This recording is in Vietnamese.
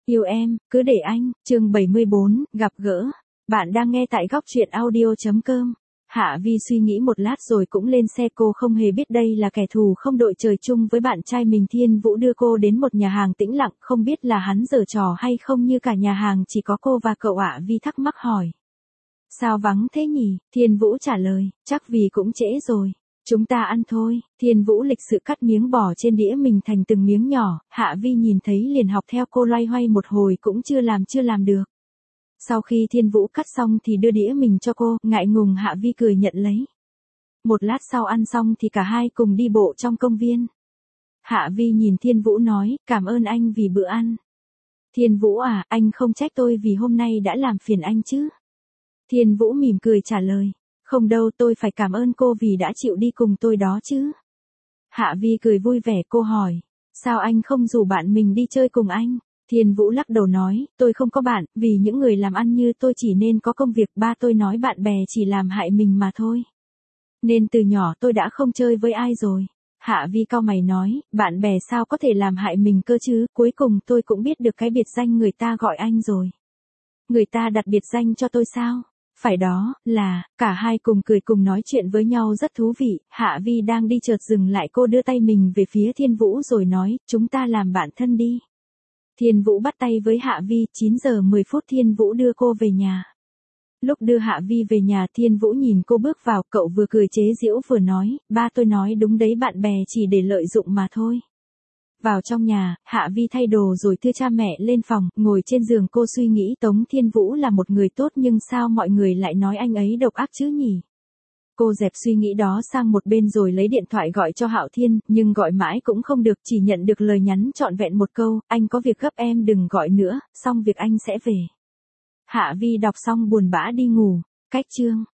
Yêu em, cứ để anh, chương 74, gặp gỡ. Bạn đang nghe tại góc truyện audio.com. Hạ Vi suy nghĩ một lát rồi cũng lên xe. Cô không hề biết đây là kẻ thù không đội trời chung với bạn trai mình. Thiên Vũ đưa cô đến một nhà hàng tĩnh lặng, không biết là hắn giở trò hay không, như cả nhà hàng chỉ có cô và cậu ạ. Vi thắc mắc hỏi. Sao vắng thế nhỉ? Thiên Vũ trả lời, chắc vì cũng trễ rồi. Chúng ta ăn thôi. Thiên Vũ lịch sự cắt miếng bò trên đĩa mình thành từng miếng nhỏ. Hạ Vi nhìn thấy liền học theo cô, loay hoay một hồi cũng chưa làm được. Sau khi Thiên Vũ cắt xong thì đưa đĩa mình cho cô, ngại ngùng Hạ Vi cười nhận lấy. Một lát sau ăn xong thì cả hai cùng đi bộ trong công viên. Hạ Vi nhìn Thiên Vũ nói, cảm ơn anh vì bữa ăn. Thiên Vũ à, anh không trách tôi vì hôm nay đã làm phiền anh chứ? Thiên Vũ mỉm cười trả lời. Không đâu, tôi phải cảm ơn cô vì đã chịu đi cùng tôi đó chứ. Hạ Vi cười vui vẻ. Cô hỏi, sao anh không rủ bạn mình đi chơi cùng anh? Thiên Vũ lắc đầu nói, tôi không có bạn, vì những người làm ăn như tôi chỉ nên có công việc. Ba tôi nói bạn bè chỉ làm hại mình mà thôi. Nên từ nhỏ tôi đã không chơi với ai rồi. Hạ Vi cau mày nói, bạn bè sao có thể làm hại mình cơ chứ? Cuối cùng tôi cũng biết được cái biệt danh người ta gọi anh rồi. Người ta đặt biệt danh cho tôi sao? Phải đó, là, cả hai cùng cười cùng nói chuyện với nhau rất thú vị. Hạ Vi đang đi chợt dừng lại, cô đưa tay mình về phía Thiên Vũ rồi nói, chúng ta làm bạn thân đi. Thiên Vũ bắt tay với Hạ Vi. 9 giờ 10 phút Thiên Vũ đưa cô về nhà. Lúc đưa Hạ Vi về nhà, Thiên Vũ nhìn cô bước vào, cậu vừa cười chế giễu vừa nói, ba tôi nói đúng đấy, bạn bè chỉ để lợi dụng mà thôi. Vào trong nhà, Hạ Vi thay đồ rồi đưa cha mẹ lên phòng, ngồi trên giường cô suy nghĩ, Tống Thiên Vũ là một người tốt nhưng sao mọi người lại nói anh ấy độc ác chứ nhỉ? Cô dẹp suy nghĩ đó sang một bên rồi lấy điện thoại gọi cho Hạo Thiên, nhưng gọi mãi cũng không được, chỉ nhận được lời nhắn trọn vẹn một câu, anh có việc gấp em đừng gọi nữa, xong việc anh sẽ về. Hạ Vi đọc xong buồn bã đi ngủ. Cách chương